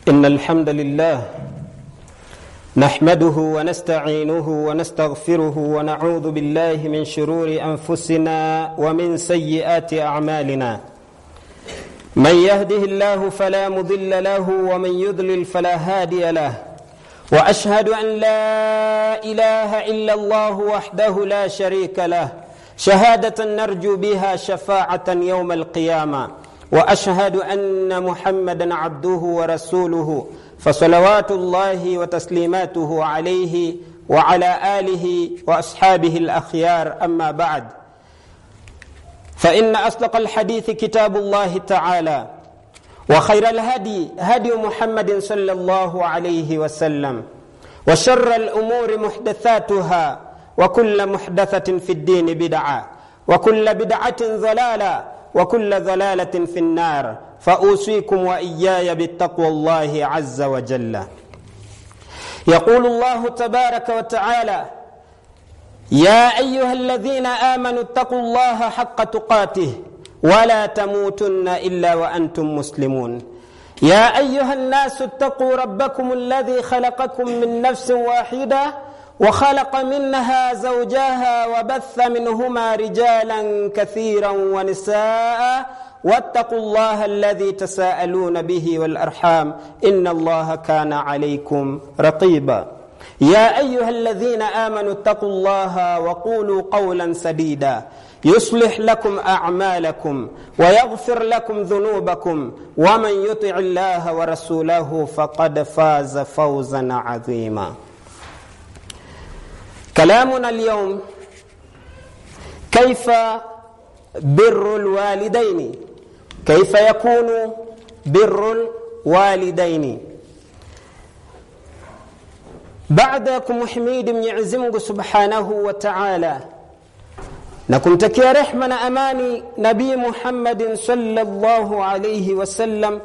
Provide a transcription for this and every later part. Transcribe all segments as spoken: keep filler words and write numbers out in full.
إن الحمد لله نحمده ونستعينه ونستغفره ونعوذ بالله من شرور أنفسنا ومن سيئات أعمالنا. من يهده الله فلا مضل له ومن يضلل فلا هادي له. وأشهد أن لا إله إلا الله وحده لا شريك له شهادة نرجو بها شفاعة يوم القيامة. وأشهد أن محمدًا عبده ورسوله فصلوات الله وتسليماته عليه وعلى آله وأصحابه الأخيار. أما بعد، فإن أصدق الحديث كتاب الله تعالى، وخير الهدي هدي محمد صلى الله عليه وسلم، وشر الأمور محدثاتها، وكل محدثة في الدين بدعة، وكل بدعة ضلالة، وكل ضلالة في النار. فأوصيكم وإياي بالتقوى الله عز وجل. يقول الله تبارك وتعالى: يا أيها الذين آمنوا اتقوا الله حق تقاته ولا تموتن إلا وأنتم مسلمون. يا أيها الناس اتقوا ربكم الذي خلقكم من نفس واحدة وخلق منها زوجها وبث منهما رجالا كثيرا ونساء واتقوا الله الذي تساءلون به والأرحام إن الله كان عليكم رقيبا. يا أيها الذين آمنوا اتقوا الله وقولوا قولا سديدا يصلح لكم أعمالكم ويغفر لكم ذنوبكم ومن يطع الله ورسوله فقد فاز فوزا عظيما. كلامنا اليوم كيف بر الوالدين، كيف يكون بر الوالدين. بعدكم حميد Mwenyezi Mungu Subhanahu wa Ta'ala, na kumtakia rehma na amani Nabii Muhammad sallallahu alayhi wasallam.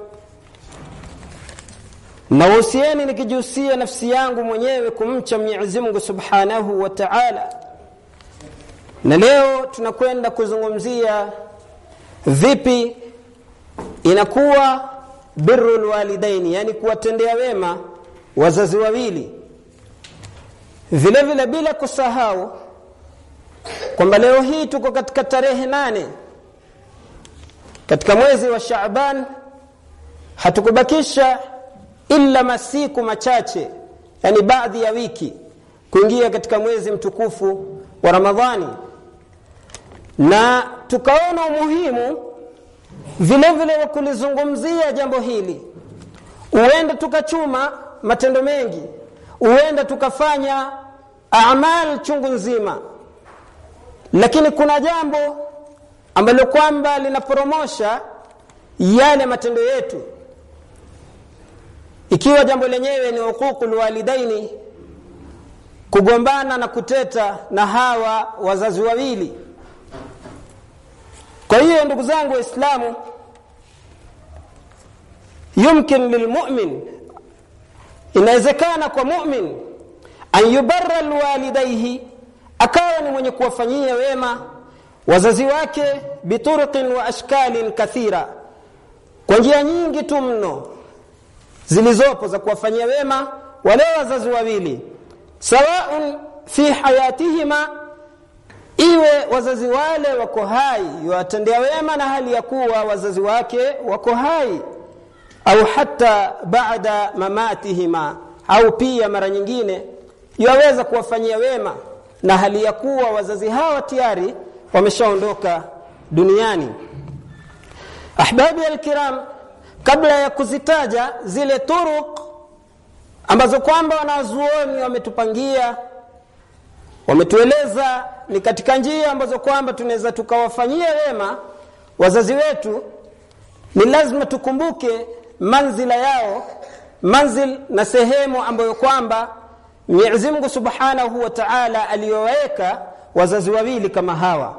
Na wasieni nikijusia nafsi yangu mwenyewe kumcha Mwenyezi Mungu Subhanahu wa Ta'ala. Na leo tunakwenda kuzungumzia vipi inakuwa birrul walidaini, yani kuwatendea wema wazazi wawili. Vile vile bila kusahau kwamba leo hii tuko katika tarehe nane katika mwezi wa Shaaban, hatukubakisha illa masiku machache, yani baadhi ya wiki kuingia katika mwezi mtukufu wa Ramadhani. Na tukaona umuhimu vile vile wa kulizungumzia jambo hili. Uenda tukachuma matendo mengi, uenda tukafanya a'mal chungu nzima, lakini kuna jambo ambalo kwamba linapromosha yale matendo yetu. Ikiwa jambo lenyewe ni huququl walidaini, kugombana na kuteta na hawa wazazi wawili. Kwa hiyo ndugu zangu Waislamu, yumkin lilmu'min, inawezekana kwa mu'min an yubarra alwalidayhi, akawa ni mwenye kuwafanyia wema wazazi wake bituruqin wa ashkalin kathira, kwa njia nyingi tu mno zilizopo za kuwafanyia wema wale wazazi wawili, sawaun fi hayatihima, iwe wazazi wale wako hai yuwatendea wema na hali ya kuwa wazazi wake wako hai, au hata baada mamatihima, au pia mara nyingine yuwaweza kuwafanyia wema na hali ya kuwa wazazi hawa tayari wameshaondoka duniani. Ahbabi alkiram, kabla ya kuzitaja zile turuq ambazo kwamba wanazuoni wametupangia, wametueleza ni katika njia ambazo kwamba tunaweza tukawafanyia wema wazazi wetu, ni lazima tukumbuke manzila yao, manzil na sehemu ambayo kwamba Mwenyezi Mungu Subhanahu wa Ta'ala aliyoweka wazazi wawili kama hawa.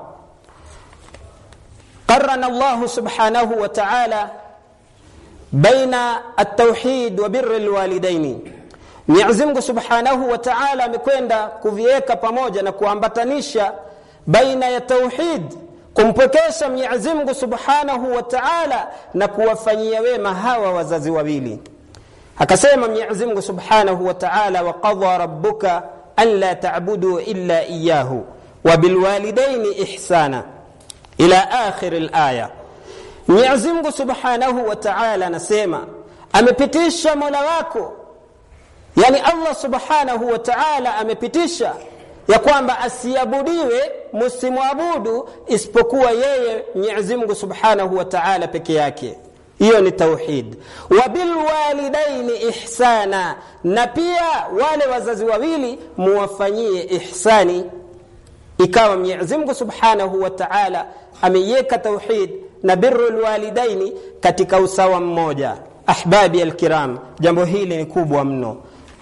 Qarrana Allah Subhanahu wa Ta'ala baina at-tauhid wa birr al-walidaini. Mwenyezi Mungu Subhanahu wa Ta'ala amekwenda kuviweka pamoja na kuambatanisha baina ya tauhid, kumpokesha Mwenyezi Mungu Subhanahu wa Ta'ala na kuwafanyia wema hawa wazazi wawili. Akasema Mwenyezi Mungu Subhanahu wa Ta'ala, wa qadha rabbuka an la ta'budu illa iyyahu wa bil walidaini ihsana ila akhir al-aya. Mwenyezi Mungu Subhanahu wa Ta'ala anasema amepitisha Mola wako, yani Allah Subhanahu wa Ta'ala amepitisha ya kwamba asiabudiwe, msimuabudu isipokuwa yeye Mwenyezi Mungu Subhanahu wa Ta'ala peke yake. Hiyo ni tauhid. Wa bil walidaini ihsana, na pia wale wazazi wawili muwafanyie ihsani. Ikawa Mwenyezi Mungu Subhanahu wa Ta'ala ameyeka tauhid na birrul walidaini katika usawa mmoja. Ahbabi alkiram, jambo hili ni kubwa mno.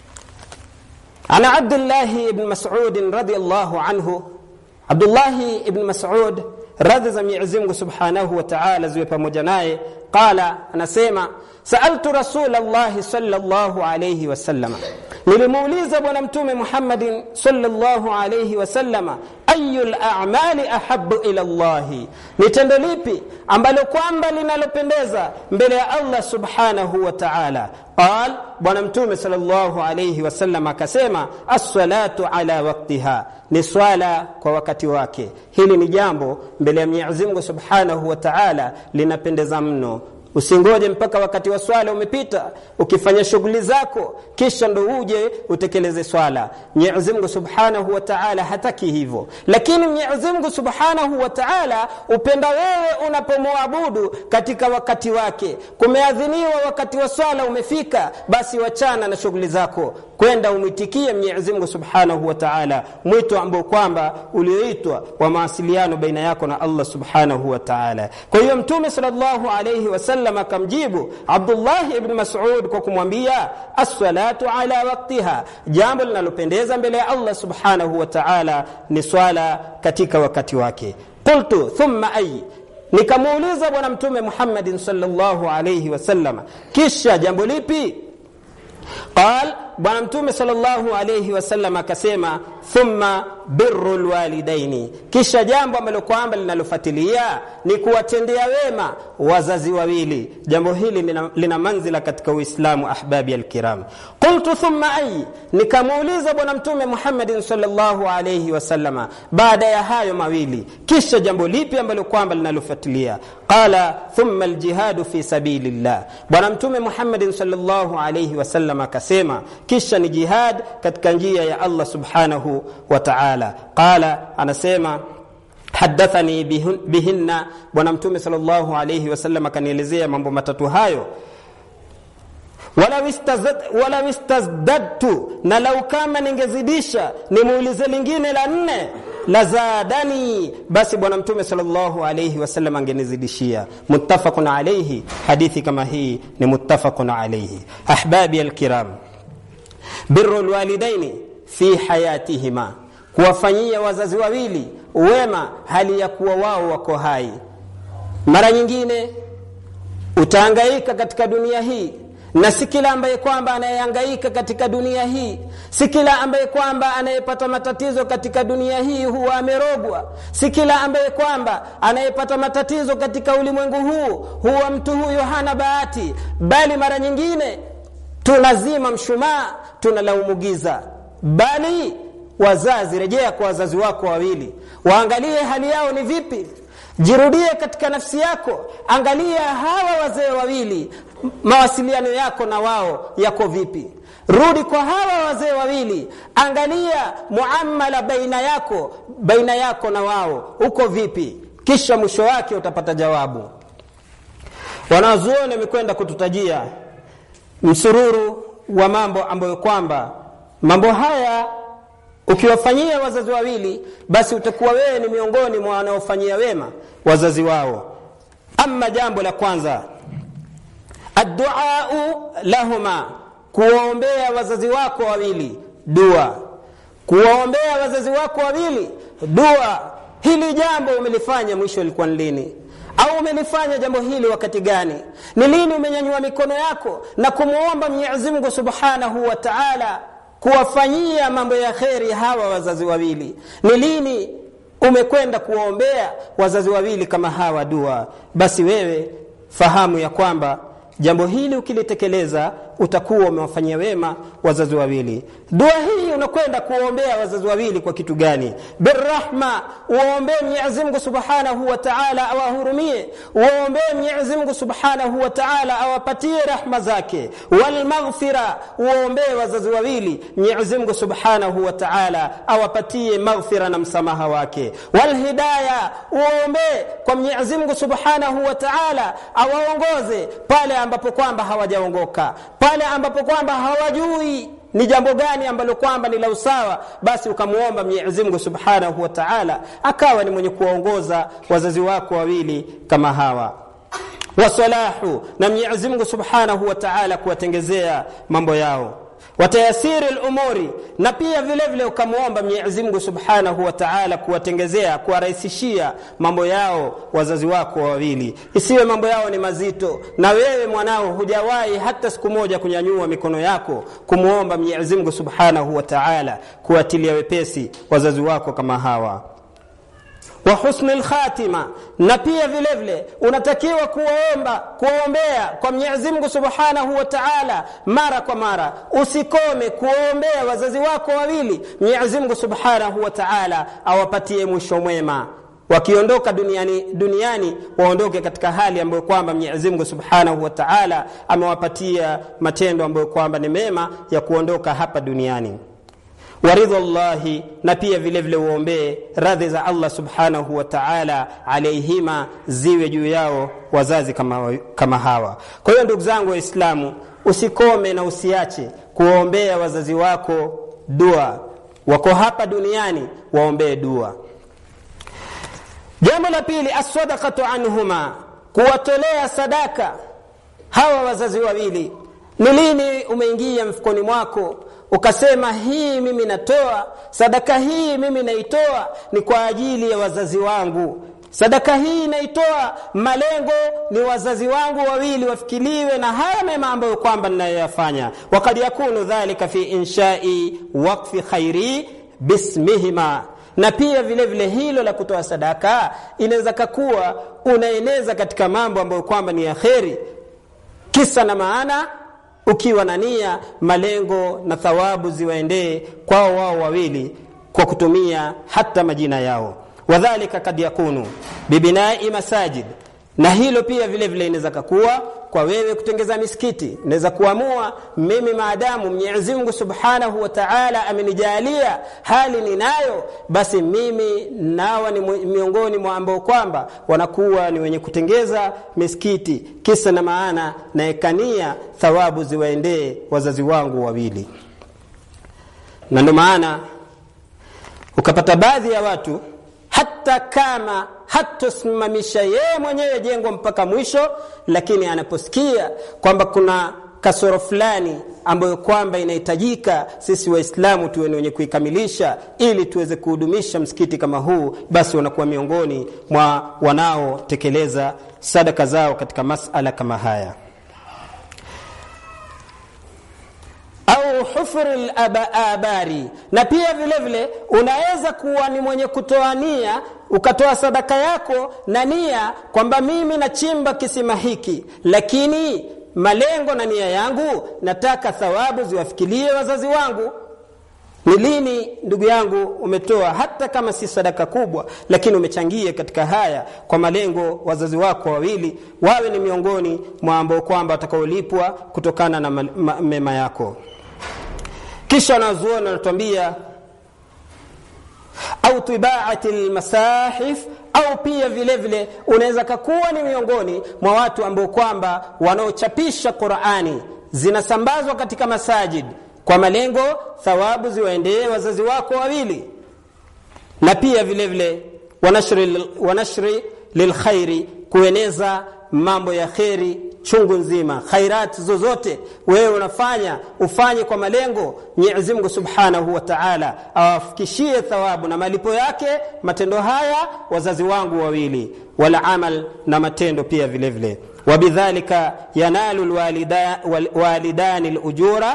Ana Abdullah ibn Mas'ud radhiyallahu anhu, Abdullah ibn Mas'ud radhi za Mwenyezi Mungu Subhanahu wa Ta'ala ziwe pamoja naye, qala, anasema sa'altu Rasulullah sallallahu alayhi wasallam, nilimuuliza bwana mtume Muhammadin sallallahu alayhi wasallam, ayul a'mali ahabbu ila Allah, ni tendo lipi ambalo kwamba linalopendeza mbele ya Allah Subhanahu wa Ta'ala? Qal, bwana mtume sallallahu alayhi wasallam akasema, as-salatu ala waqtiha, ni swala kwa wakati wake. Hili ni jambo mbele ya Mwenyezi Mungu Subhanahu wa Ta'ala linapendeza mno. Usingoje mpaka wakati wa swala umepita ukifanya shughuli zako kisha ndo uje utekeleze swala. Mwenyezi Mungu Subhanahu wa Ta'ala hataki hivyo. Lakini Mwenyezi Mungu Subhanahu wa Ta'ala upenda wewe unapomwabudu katika wakati wake. Kumeadhiniwa wakati wa swala umefika, basi wachana na shughuli zako, kwenda umitikie Mwenyezi Mungu Subhanahu wa Ta'ala, mwito ambao kwamba ulioitwa wa mawasiliano baina yako na Allah Subhanahu wa Ta'ala. Kwa hiyo Mtume sallallahu alayhi wasallam akamjibu Abdullah ibn Mas'ud kwa kumwambia, as-salatu ala waqtiha, jambo linalopendeza mbele ya Allah Subhanahu wa Ta'ala ni swala katika wakati wake. Qultu thumma ay, nikamuuliza bwana mtume Muhammadin sallallahu alayhi wasallam, kisha jambo lipi? Qal, bwana mtume sallallahu alayhi wasallam akasema, thumma birrul walidaini, kisha jambo ambalo kwamba linalofuatilia ni kuwatendea wema wazazi wawili. Jambo hili lina, lina manzila katika Uislamu, ahbabi alkiram. Qultu thumma ay, nikamuuliza bwana mtume Muhammadin sallallahu alayhi wasallam, baada ya hayo mawili kisha jambo lipi ambalo kwamba linalofuatilia? Qala, thumma aljihadu fi sabilillah, bwana mtume Muhammadin sallallahu alayhi wasallam akasema, kisha ni jihad katika njia ya Allah Subhanahu wa Ta'ala. Qala, anasema hadathani bihinna, bwana mtume sallallahu alayhi wasallam akanielezea mambo matatu hayo. wala wistazad wala wistazdadtu, na lau kama ningezidisha nimuulize lingine la nne, la zadani, basi bwana mtume sallallahu alayhi wasallam angenizidishia. Muttafaqun alayhi, hadithi kama hii ni muttafaqun alayhi. Ahbabi alkiram, birrul walidaini fi hayatihima, kuwafanyia wazazi wawili wema hali ya kuwa wao wako hai. Mara nyingine utahangaika katika dunia hii, na si kila ambaye kwamba anayehangaika katika dunia hii, si kila ambaye kwamba anayepata matatizo katika dunia hii huwa amerogwa, si kila ambaye kwamba anayepata matatizo katika ulimwengu huu huwa mtu huyo hana bahati, bali mara nyingine tunazima mshumaa, tunalaumu giza. Bali wazazi, rejea kwa wazazi wako wawili, waangalie hali yao ni vipi. Jirudie katika nafsi yako, angalia hawa wazee wawili, mawasiliano yako na wao yako vipi. Rudi kwa hawa wazee wawili, angalia muamala baina yako baina yako na wao uko vipi, kisha mwisho wake utapata jawabu. Wanazuoni wamekwenda kututajia msururu wa mambo ambayo kwamba mambo haya ukiwafanyia wazazi wawili, basi utakuwa wewe ni miongoni mwa wanaofanyia wema wazazi wao. Amma jambo la kwanza, addu'a lahuma, kuwaombea wazazi wako wawili dua. Kuwaombea wazazi wako wawili dua, hili jambo umelifanya mwisho ilikuwa lini? Au umelifanya jambo hili wakati gani? Ni lini umenyanyua mikono yako na kumuomba Mwenyezi Mungu Subhanahu wa Ta'ala kuwafanyia mambo ya kheri hawa wazazi wawili? Ni lini umekwenda kuwaombea wazazi wawili kama hawa dua? Basi wewe fahamu ya kwamba Jambo hili ukilitekeleza utakuwa umewafanyia wema wazazi wawili. Dua hii unakwenda kuombea wazazi wawili kwa kitu gani? Birrahma, uombe Mwenyezi Mungu Subhanahu wa Ta'ala awahurumie, uombe Mwenyezi Mungu Subhanahu wa Ta'ala awapatie rahma zake. Wal maghfira, uombe wazazi wawili Mwenyezi Mungu Subhanahu wa Ta'ala awapatie maghfira na msamaha wake. Wal hidayah, uombe kwa Mwenyezi Mungu Subhanahu wa Ta'ala awaongoze pale ambapo kwamba hawajaongoka, pale ambapo kwamba hawajui ni jambo gani ambalo kwamba ni la usawa, basi ukamuomba Mwenyezi Mungu Subhanahu wa Ta'ala akawa ni mwenye kuongoza wazazi wako wawili kama hawa. Wasalahu, na Mwenyezi Mungu Subhanahu wa Ta'ala kuwatengezea mambo yao. Watayasiri al-umuri, na pia vile vile ukamuomba Mwenyezi Mungu Subhanahu wa Ta'ala kuwatengezea, kuwarahisishia mambo yao wazazi wako wawili. Isiwe mambo yao ni mazito na wewe mwanao hujawahi hata siku moja kunyanyua mikono yako kumuomba Mwenyezi Mungu Subhanahu wa Ta'ala kuwatilia wepesi wazazi wako kama hawa. Wa husnul khatima, na pia vile vile unatakiwa kuomba kuombea kwa Mwenyezi Mungu Subhanahu wa Ta'ala mara kwa mara. Usikome kuombea wazazi wako wawili Mwenyezi Mungu Subhanahu wa Ta'ala awapatie mwisho mwema. Wakiondoka duniani duniani waondoke katika hali ambayo kwamba Mwenyezi Mungu Subhanahu wa Ta'ala amewapatia matendo ambayo kwamba ni mema ya kuondoka hapa duniani. Waridhallahi, na pia vile vile uombe radhi za Allah Subhanahu wa Ta'ala alaihima ziwe juu yao wazazi kama kama hawa. Kwa hiyo ndugu zangu waislamu, usikome na usiache kuombea wazazi wako dua. Wako hapa duniani waombee dua. Jambo la pili, as-sadaqatu anhuma, kuwatolea sadaka hawa wazazi wawili. Ni lini umeingia mfukoni mwako ukasema hii mimi natoa sadaka, hii mimi naitoa ni kwa ajili ya wazazi wangu, sadaka hii naitoa malengo ni wazazi wangu wawili wafikiliwe na haya mema ambayo kwamba ninayoyafanya. Wakad yakunu dhalika fi insha'i waqfi khairi bismihima, na pia vile vile hilo la kutoa sadaka inaweza kuwa unaeneza katika mambo ambayo kwamba ni ya kheri, kisa na maana ukiwa na nia malengo na thawabu ziwaendee kwao wao wawili kwa kutumia hata majina yao. Wadhālika kad yakunu bibina'i masajid, na hilo pia vile vile inaweza kuwa kwa wewe kutengeza misikiti. Naweza kuamua mimi maadamu Mwenyezi Mungu Subhanahu wa Ta'ala amenijalia hali ninayo, basi mimi nawa ni miongoni mwa ambao kwamba wanakuwa ni wenye kutengeza misikiti, kisa na maana na ekania thawabu ziwaendee wazazi wangu wawili. Na ndio maana ukapata baadhi ya watu hata kama hatosimamisha yeye mwenyewe jengo mpaka mwisho, lakini anaposikia kwamba kuna kasoro fulani ambayo kwamba inahitajika sisi waislamu tuwe wenye kuikamilisha ili tuweze kuhudumisha msikiti kama huu, basi wanakuwa miongoni mwa wanao tekeleza sadaka zao katika masala kama haya. Au hufrul abari, na pia vile vile unaweza kuwa ni mwenye kutoa nia, ukatoa sadaka yako na nia kwamba mimi nachimba kisima hiki, lakini malengo na nia yangu nataka thawabu ziwafikilie wazazi wangu. Ni lini ndugu yangu umetoa hata kama si sadaka kubwa, lakini umechangia katika haya kwa malengo wazazi wako wawili wawe ni miongoni mwa ambao kwamba watakaolipwa kutokana na mema yako. Kisha wanazuoni wanatuambia au tibaatil masahif, au pia vile vile unaweza kuwa ni miongoni mwa watu ambao kwamba wanaochapisha Qur'ani zinasambazwa katika masajid kwa malengo thawabu ziwaendee wazazi wako wawili. Na pia vile vile wanashri wanashri lilkhairi, kueneza mambo ya khairi chungu nzima, khairat zozote wewe unafanya ufanye kwa malengo Mwenyezi Mungu Subhanahu wa Ta'ala awafikishie thawabu na malipo yake matendo haya wazazi wangu wawili, wala amal na matendo pia vile vile. Wabidhalika yanalu alwalidani alujura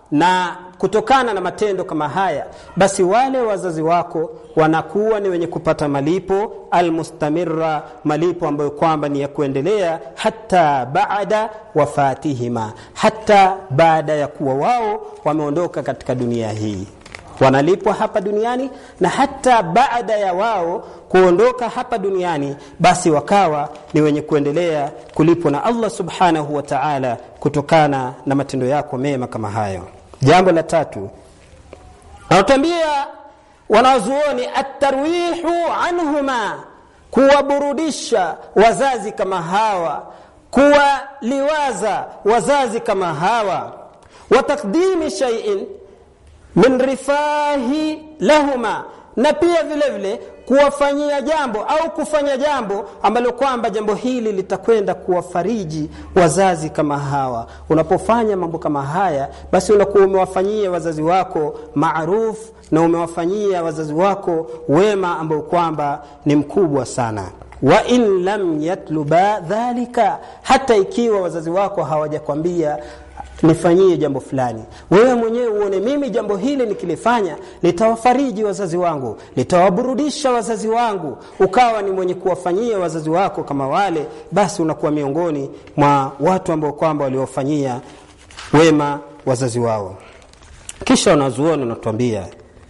na kutokana na matendo kama haya, basi wale wazazi wako wanakuwa ni wenye kupata malipo almustamirra, malipo ambayo kwamba ni ya kuendelea, hata baada wafatihima, hata baada ya kuwa wao wameondoka katika dunia hii. Wanalipwa hapa duniani, na hata baada ya wao kuondoka hapa duniani, basi wakawa ni wenye kuendelea kulipwa na Allah subhanahu wa ta'ala kutokana na matendo yako mema kama hayo. Jambo la tatu, anatuambia wanazuoni at-tarwihu anhuma, kuwaburudisha wazazi kama hawa, kuwaliwaza wazazi kama hawa, wa taqdimi shay'in min rifahi lahuma, na pia vile vile kuwafanyia jambo au kufanya jambo ambalo kwamba jambo hili litakwenda kuwafariji wazazi kama hawa. Unapofanya mambo kama haya, basi unakuwa umewafanyia wazazi wako maaruf, na umewafanyia wazazi wako wema ambao kwamba ni mkubwa sana. Wa in lam yatluba dhalika, hata ikiwa wazazi wako hawajakwambia nifanyie jambo fulani, wewe mwenyewe uone mimi jambo hili nikilifanya litawafariji wazazi wangu, litawaburudisha wazazi wangu, ukawa ni mwenye kuwafanyia wazazi wako kama wale, basi unakuwa miongoni mwa watu ambao kwamba waliofanyia wema wazazi wao. Kisha wanazuoni wanatuambia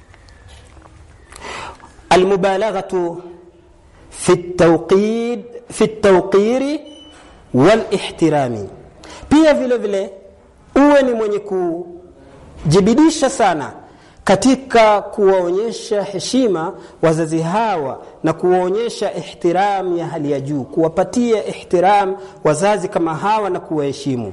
almubalaghatu fi at-tawqid fi at-tawqiri wal ihtirami, pia vile vile uwe ni mwenye kujibidisha sana katika kuwaonyesha heshima wazazi hawa na kuwaonyesha ihtiram ya hali ya juu, kuwapatia ihtiram wazazi kama hawa na kuwaheshimu.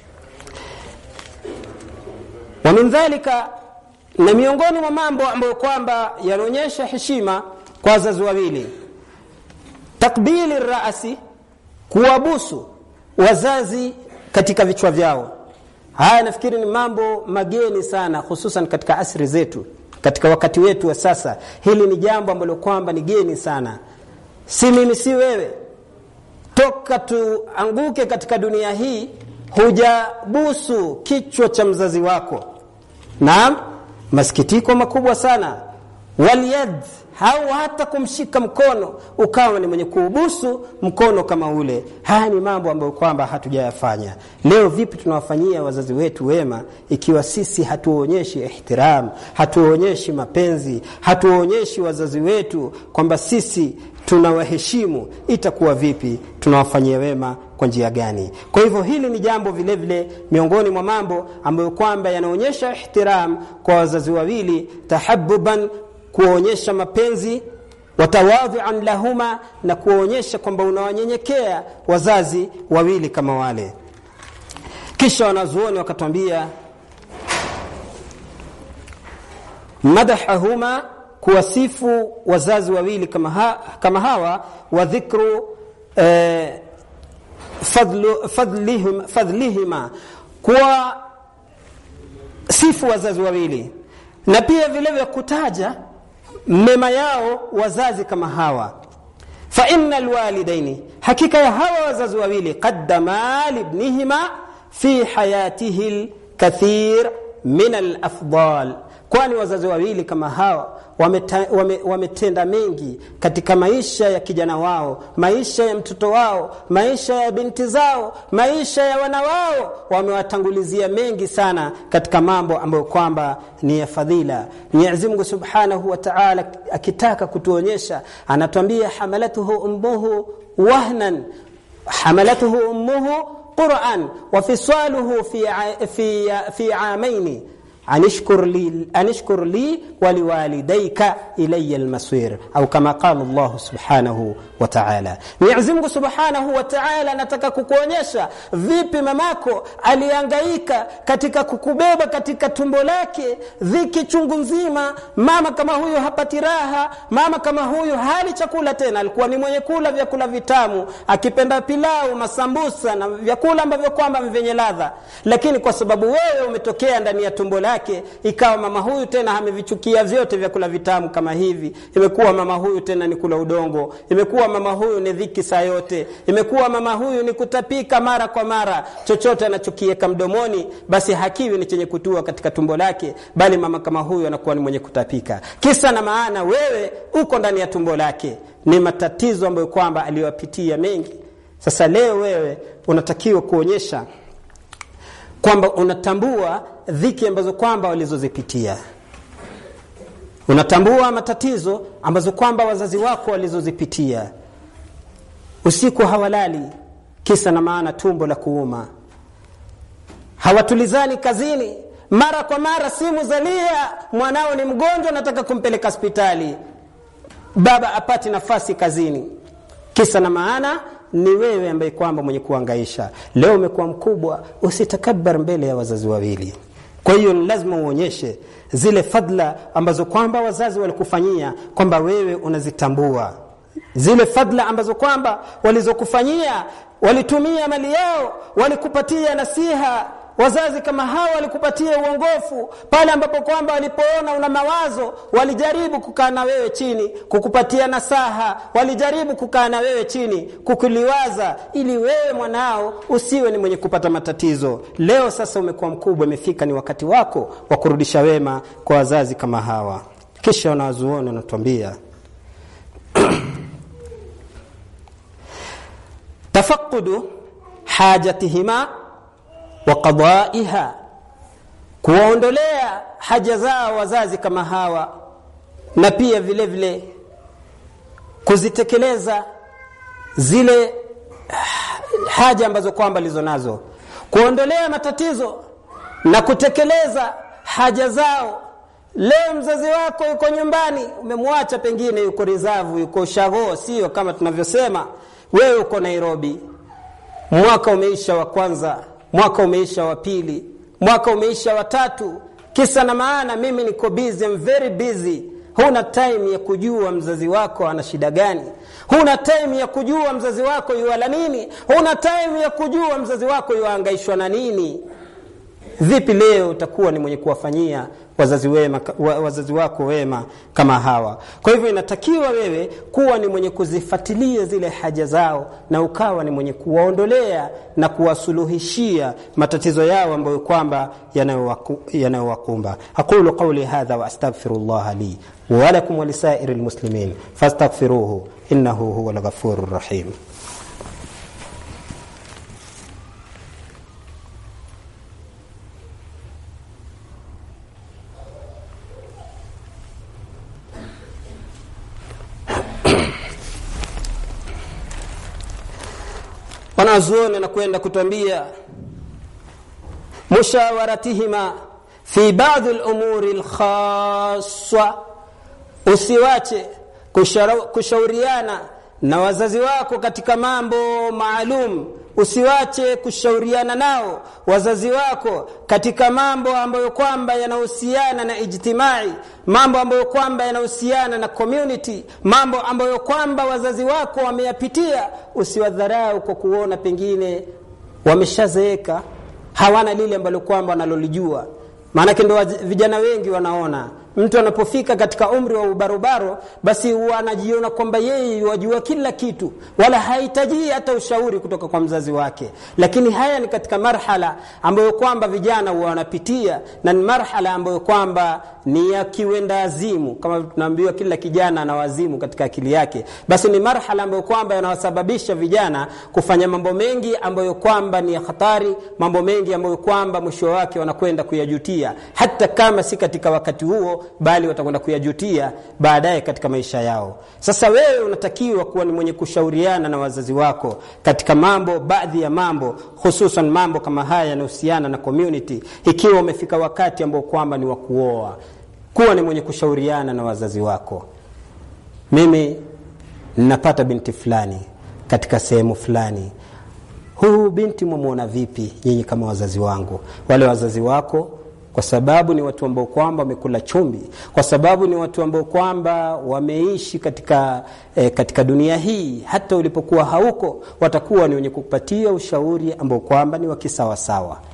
Wa min dhalika, na miongoni mwa mambo ambayo kwamba yanaonyesha heshima kwa wazazi wawili, takbili ar-ra'si, kuwabusu wazazi katika vichwa vyao. Haya nafikiri ni mambo mageni sana, hususan katika asri zetu, katika wakati wetu wa sasa. Hili ni jambo ambalo kwamba ni geni sana. Si mimi si wewe, toka tuanguke katika dunia hii hujabusu kichwa cha mzazi wako. Naam, masikitiko makubwa sana. Waliyad, au hata kumshika mkono ukawa ni mwenye kuubusu mkono kama ule. Haya ni mambo ambayo kwamba hatujayafanya. Leo vipi tunawafanyia wazazi wetu wema ikiwa sisi hatuonyeshi ihtiram, hatuonyeshi mapenzi, hatuonyeshi wazazi wetu kwamba sisi tunawaheshimu? Itakuwa vipi tunawafanyia wema kwa njia gani? Kwa hivyo hili ni jambo vile vile miongoni mwa mambo ambayo kwamba yanaonyesha ihtiram kwa wazazi wawili, tahabbuban, kuonyesha mapenzi, watawadhi'an lahuma, na kuonyesha kwamba unawanyenyekea wazazi wawili kama wale. Kisha wanazuoni wakatuambia madahahuma, kuwasifu wazazi wawili kama, ha, kama hawa, wa dhikru eh, fadlu, fadlihim, fadlihima, kuwa sifu wazazi wawili, na pia vile vile kutaja mema yao wazazi kama hawa. Fa innal walidaini, hakika ya hawa wazazi wawili, qaddama libnihima fi hayatihi alkathir min alafdal, kwani wazazi wawili kama hawa wametenda wame, wame mengi katika maisha ya kijana wao, maisha ya mtoto wao, maisha ya binti zao, maisha ya wana wao. Wamewatangulizia mengi sana katika mambo ambayo kwamba ni ya fadhila. Mwenyezi Mungu Subhanahu wa Ta'ala akitaka kutuonyesha anatuambia hamalatuhu ummuhu wahnan, hamalatuhu ummuhu Qur'an wa fisaluhu fi fi fi amaini anishkur li anishkur li wa liwalidayka ilayya almasir, au kama qala Allah subhanahu wa ta'ala. Mwenyezi Mungu Subhanahu wa Ta'ala anataka kukuonyesha vipi mamako alihangaika katika kukubeba katika tumbo lake, dhiki chungu nzima. Mama kama huyo hapati raha, mama kama huyo hali chakula tena, alikuwa ni mwenye kula vyakula vitamu, akipenda pilau, masambusa na vyakula ambavyo kwamba vyenye ladha, lakini kwa sababu wewe umetokea ndani ya tumbo lake lake, ikawa mama huyu tena amevichukia vyote vyakula vitamu kama hivi, imekuwa mama huyu tena ni kula udongo, imekuwa mama huyu ni dhiki saa yote, imekuwa mama huyu ni kutapika mara kwa mara, chochote anachokiweka mdomoni basi hakiwi ni chenye kutua katika tumbo lake, bali mama kama huyu anakuwa ni mwenye kutapika. Kisa na maana wewe uko ndani ya tumbo lake, ni matatizo ambayo kwamba aliyopitia mengi. Sasa leo wewe unatakiwa kuonyesha kwamba unatambua dhiki ambazo kwamba walizozipitia, unatambua matatizo ambazo kwamba wazazi wako walizozipitia. Usiku hawalali, kisa na maana tumbo la kuuma, hawatulizani kazini, mara kwa mara simu zalia, mwanao ni mgonjwa nataka kumpeleka hospitali, baba apati nafasi kazini. Kisa na maana ni wewe ambaye kwamba mwenye kuhangaisha. Leo umekuwa mkubwa, usitakabbar mbele ya wazazi wawili. Kwa hiyo lazima uonyeshe zile fadla ambazo kwamba wazazi walikufanyia, kwamba wewe unazitambua zile fadla ambazo kwamba walizokufanyia. Walitumia mali yao, walikupatia nasiha. Wazazi kama hawa walikupatia uongofu pale ambapo kwamba walipoona una mawazo, walijaribu kukaa na wewe chini kukupatia nasaha, walijaribu kukaa na wewe chini kukuliwaza ili wewe mwanao usiwe ni mwenye kupata matatizo. Leo sasa umekuwa mkubwa, imefika ni wakati wako wa kurudisha wema kwa wazazi kama hawa. Kisha wanazuoni wanatuambia tafaqqudu hajatihima wa qadaiha, kuondolea haja zao wazazi kama hawa, na pia vile vile kuzitekeleza zile haja ambazo kwamba lizonazo, kuondolea matatizo na kutekeleza haja zao. Leo mzazi wako yuko nyumbani, umemwacha pengine yuko Rizavu, yuko Shago, sio kama tunavyosema. Wewe uko Nairobi, mwaka umeisha wa kwanza, mwaka umeisha wa pili, mwaka umeisha wa tatu. Kisa na maana mimi niko busy, I'm very busy. Huna time ya kujua mzazi wako ana shida gani, huna time ya kujua mzazi wako yuala nini, huna time ya kujua mzazi wako yuhangaishwa na nini. Vipi leo utakuwa ni mwenye kuwafanyia wazazi wema, wazazi wako wema kama hawa? Kwa hivyo inatakiwa wewe kuwa ni mwenye kuzifuatilia zile haja zao, na ukawa ni mwenye kuwaondolea na kuwasuluhishia matatizo yao ambayo kwamba yanayowakumba. Aqulu qawli hadha wa astaghfirullah li wa lakum wa lisairil muslimin fastaghfiruhu innahu huwal ghafurur rahim. Wanazuoni na kwenda kutuambia mushawaratihima fi ba'd al-umuri al-khassa, usiwache kushauriana na wazazi wako katika mambo maalum. Usiwache kushauriana nao wazazi wako katika mambo ambayo kwamba yanahusiana na ijtimai, mambo ambayo kwamba yanahusiana na community, mambo ambayo kwamba wazazi wako wameyapitia. Usiwadharau kwa kuona pengine wameshazeeka, hawana lile ambalo kwamba wanalolijua. Maana ndio vijana wengi wanaona mtu anapofika katika umri wa ubarobaro, basi anajiona kwamba yeye wajua kila kitu, wala hahitaji hata ushauri kutoka kwa mzazi wake. Lakini haya ni katika marhala ambayo kwamba vijana wanapitia, na ni marhala ambayo kwamba ni ya kiwenda azimu. Kama tunaambiwa kila kijana ana wazimu katika akili yake, basi ni marhala ambayo kwamba yanawasababisha vijana kufanya mambo mengi ambayo kwamba ni hatari, mambo mengi ambayo kwamba mwisho wake wanakwenda kuyajutia, hata kama si katika wakati huo, bali watakwenda kuyajutia baadaye katika maisha yao. Sasa wewe unatakiwa kuwa ni mwenye kushauriana na wazazi wako katika mambo, baadhi ya mambo, hususan mambo kama haya yanayohusiana na community. Ikiwa umefika wakati ambao kwamba ni wa kuoa, kuwa ni mwenye kushauriana na wazazi wako. Mimi ninapata binti fulani katika sehemu fulani, huu binti mwamuona vipi nyinyi kama wazazi wangu? Wale wazazi wako kwa sababu ni watu ambao kwamba wamekula chumvi, kwa sababu ni watu ambao kwamba wameishi katika e, katika dunia hii, hata ulipokuwa hauko watakuwa ni wenye kukupatia ushauri ambao kwamba ni wa kisawa sawa.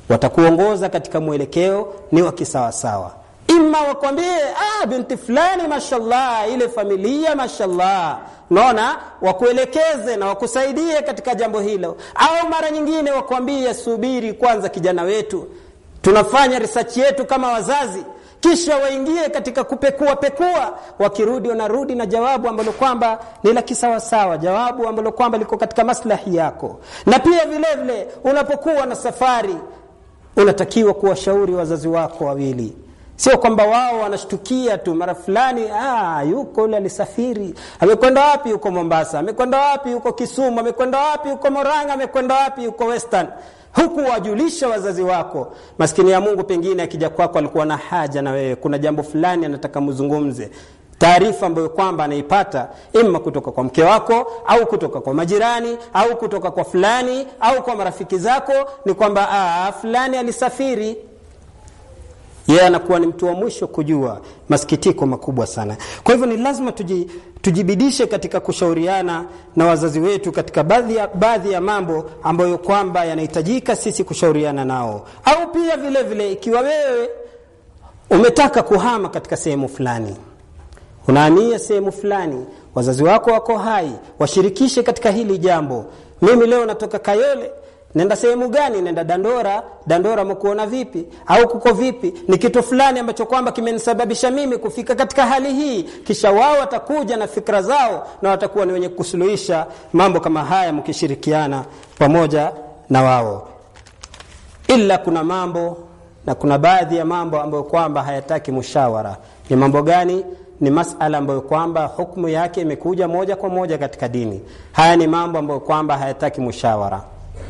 watakuongoza katika mwelekeo ni wa kisawa sawa. Imma wakwambie ah binti fulani mashallah, ile familia mashallah, naona wakuelekeze na wakusaidie katika jambo hilo. Au mara nyingine wakwambie subiri kwanza kijana wetu, tunafanya research yetu kama wazazi, kisha waingie katika kupekua pekua, wakirudi wanarudi na jawabu ambalo kwamba ni la kisawa sawa, jawabu ambalo kwamba liko katika maslahi yako. Na pia vile vile unapokuwa na safari unatakiwa kuwashauri wazazi wako wawili. Sio kwamba wao wanashtukia tu mara fulani ah yuko yule alisafiri, amekwenda wapi huko Mombasa, amekwenda wapi huko Kisumu, amekwenda wapi huko Murang'a, amekwenda wapi huko Western. Huku wajulisha wazazi wako. Maskini ya Mungu pengine akija kwako alikuwa na haja na wewe, kuna jambo fulani anataka mzungumze, taarifa ambayo kwamba anaipata imma kutoka kwa mke wako au kutoka kwa majirani au kutoka kwa fulani au kwa marafiki zako, ni kwamba ah fulani alisafiri. Yeye anakuwa ni mtu wa mwisho kujua. Masikitiko makubwa sana. Kwa hivyo ni lazima tuji, tujibidishe katika kushauriana na wazazi wetu katika baadhi ya, baadhi ya mambo ambayo kwamba yanahitajika sisi kushauriana nao. Au pia vile vile ikiwa wewe umetaka kuhama katika sehemu fulani, unaania sehemu fulani, wazazi wako wako hai, washirikishe katika hili jambo. Mimi leo natoka Kayole, nenda sehemu gani? Nenda Dandora. Dandora mkuona vipi? Au kuko vipi? Ni kitu fulani ambacho kwamba kimenisababisha mimi kufika katika hali hii. Kisha wao watakuja na fikra zao na watakuwa ni wenye kusuluhisha mambo kama haya mkishirikiana pamoja na wao. Ila kuna mambo na kuna baadhi ya mambo ambayo kwamba hayataki mushawara. Ni mambo gani? Ni masala ambayo kwamba hukumu yake imekuja moja kwa moja katika dini. Haya ni mambo ambayo kwamba hayataki mushawara.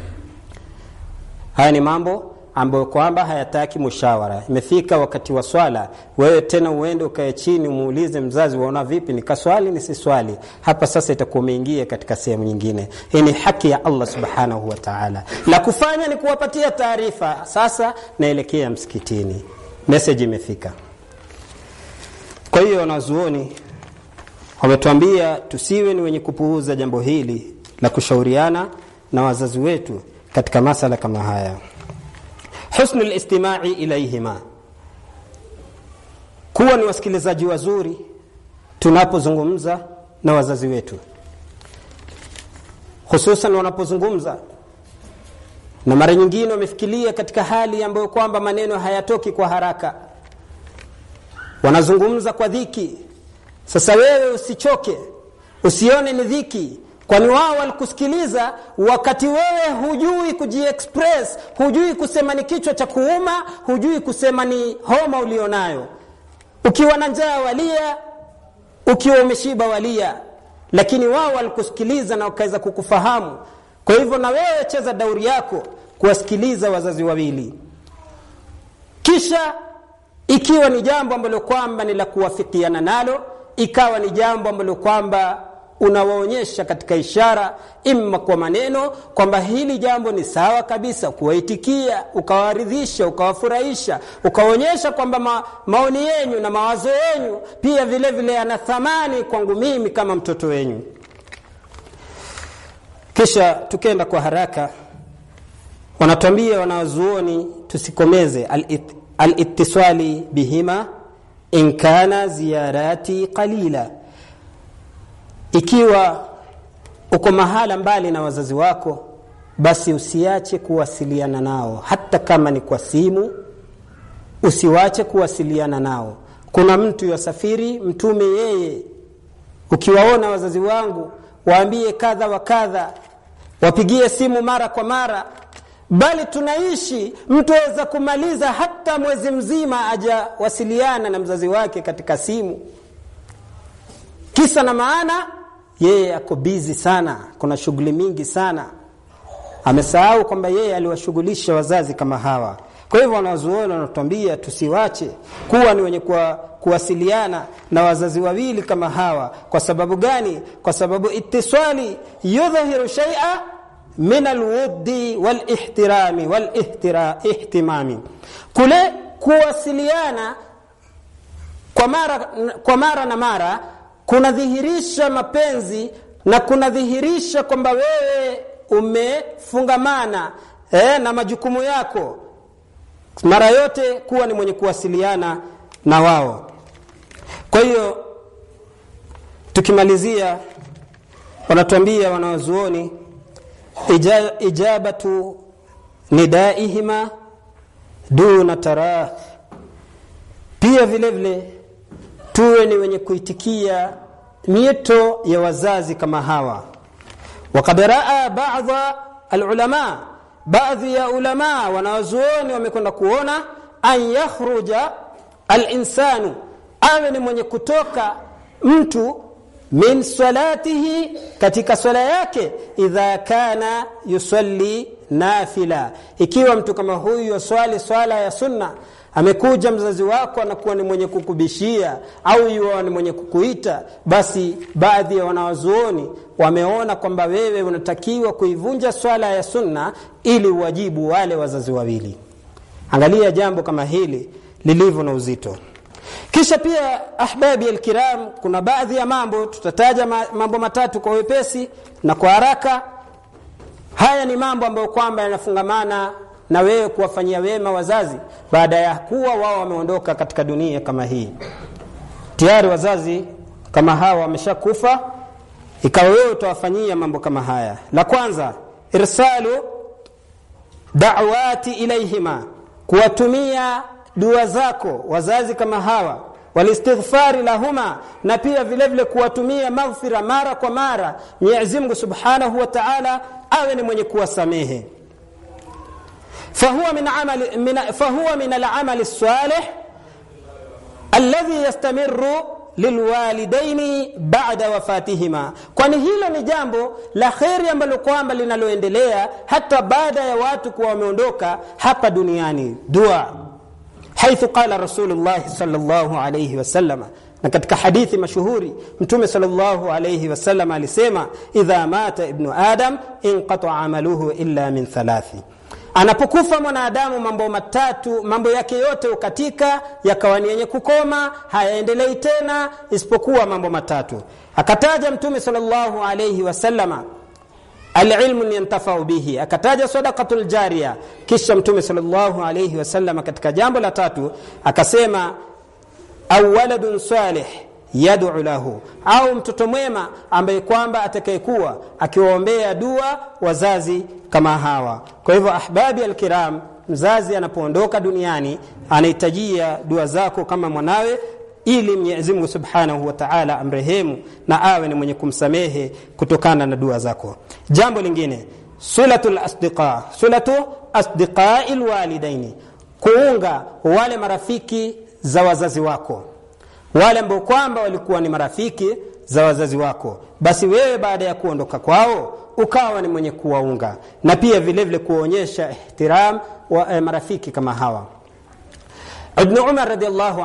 Haya ni mambo ambayo kwamba hayataki mushawara. Imefika wakati wa swala, wewe tena uende ukae chini umuulize mzazi waona vipi, nikaswali nisiswali. Hapa sasa itakuwa umeingia katika sehemu nyingine. Hii ni haki ya Allah subhanahu wa ta'ala. La kufanya ni kuwapatia taarifa, sasa naelekea msikitini, message imefika. Kwa hiyo wanazuoni wametuambia tusiwe ni wenye kupuuza jambo hili la kushauriana na wazazi wetu katika masala kama haya. Husnul istima'i ilayhima, kuwa ni wasikilizaji wazuri tunapozungumza na wazazi wetu, hususan wanapozungumza na mara nyingine wamefikiria katika hali ambayo kwamba maneno hayatoki kwa haraka, wanazungumza kwa dhiki. Sasa wewe usichoke, usione ni dhiki, kwani wao walikusikiliza wakati wewe hujui kujiexpress, hujui kusema ni kichwa cha kuuma, hujui kusema ni homa ulionayo. Ukiwa na njaa walia, ukiwa umeshiba walia, lakini wao walikusikiliza na wakaweza kukufahamu. Kwa hivyo na wewe cheza dauri yako kuwasikiliza wazazi wawili. Kisha ikiwa ni jambo ambalo kwamba ni la kuwafikiana nalo, ikawa ni jambo ambalo kwamba unawaonyesha katika ishara, imma kwa maneno kwamba hili jambo ni sawa kabisa, kuwaitikia, ukawaridhisha, ukawafurahisha, ukaonyesha kwamba ma, maoni yenu na mawazo yenu pia vile vile yana thamani kwangu mimi kama mtoto wenu. Kisha tukenda kwa haraka, wanatuambia wanazuoni tusikomeze al-it, al-ittisali bihima in kana ziyarati qalila. Ikiwa uko mahala mbali na wazazi wako, basi usiache kuwasiliana nao, hata kama ni kwa simu, usiwache kuwasiliana nao. Kuna mtu yasafiri, mtume yeye, ukiwaona wazazi wangu waambie kadha wa kadha, wapigie simu mara kwa mara. Bali tunaishi mtu aweza kumaliza hata mwezi mzima aja wasiliana na mzazi wake katika simu. Kisa na maana yeye ako busy sana, kuna shughuli mingi sana, amesahau kwamba yeye aliwashughulisha wazazi kama hawa. Kwa hivyo wanazuoni wanatuambia tusiwache kuwa ni wenye kuwa, kuwasiliana na wazazi wawili kama hawa. Kwa sababu gani? Kwa sababu ittisali yudhihiru shay'a min alwuddi walihtirami walihtimami. Kule kuwasiliana kwa mara kwa mara na mara kunadhihirisha mapenzi na kunadhihirisha kwamba wewe umefungamana eh, na majukumu yako. mara yote kuwa ni mwenye kuwasiliana na wao. Kwa hiyo tukimalizia, wanatuambia wanawazuoni ijabatu nidaihima duna tarath, pia vile vile tuwe ni wenye kuitikia miito ya wazazi kama hawa. Waqad raa ba'dha alulama, baadhi ya ulama wanawazuoni wamekwenda kuona an yakhruja alinsanu, awe ni mwenye kutoka mtu min salatihi, katika swala yake, idha kana yusalli nafila, ikiwa mtu kama huyu yuswali swala ya sunna, amekuja mzazi wako anakuwa ni mwenye kukubishia au yuwa ni mwenye kukuita, basi baadhi ya wanawazuoni wameona kwamba wewe unatakiwa kuivunja swala ya sunna ili uwajibu wale wazazi wawili. Angalia jambo kama hili lilivyo na uzito. Kisha pia ahbabi alkiram, kuna baadhi ya mambo tutataja mambo matatu kwa wepesi na kwa haraka. Haya ni mambo ambayo kwamba yanafungamana na wewe kuwafanyia wema wazazi baada ya kuwa wao wameondoka katika dunia kama hii. Tayari wazazi kama hawa wameshakufa, ikawa wewe utawafanyia mambo kama haya. La kwanza, irsalu da'wati ilaihima, kuwatumia dua zako wazazi kama hawa, walistighfari lahuma, na pia vile vile kuwatumia maghfira mara kwa mara. Mwenyezi Mungu Subhanahu wa Ta'ala awe ni mwenye kuwasamehe. fahuwa min amali min fahuwa min al-amali as-salih alladhi yastamirru lilwalidaini ba'da wafatihima, kwani hilo ni jambo la khairi ambalo kwamba linaloendelea hata baada ya watu kuwa wameondoka hapa duniani. Dua haithu qala Rasulullah sallallahu alayhi wasallam, na katika hadithi mashuhuri Mtume sallallahu alayhi wasallam alisema, idha mata ibnu adam inqata amaluhu illa min thalathi, anapokufa mwanadamu mambo matatu, mambo yake yote ukatika, yakawa ni yenye kukoma, hayaendelei tena isipokuwa mambo matatu. Akataja Mtume sallallahu alayhi wasallama al-ilmu yantafa'u bihi, akataja sadaqatul jariya. Kisha Mtume sallallahu alayhi wasallam katika jambo la tatu akasema au waladun salih yad'u lahu, au mtoto mwema ambaye kwamba atakayekuwa akiwaombea dua wazazi kama hawa. Kwa hivyo ahbabi alkiram, mzazi anapoondoka duniani anahitajia dua zako kama mwanawe, ili Mwenyezi Mungu Subhanahu wa Ta'ala amrehemu na awe ni mwenye kumsamehe kutokana na dua zako. Jambo lingine, sulatul asdiqa, sulatu asdiqa'il walidaini, kuunga wale marafiki za wazazi wako, wale ambao kwamba walikuwa ni marafiki za wazazi wako, basi wewe baada ya kuondoka kwao ukawa ni mwenye kuwaunga, na pia vile vile kuonyesha ihtiram wa eh, marafiki kama hawa. Ibn Umar radiyallahu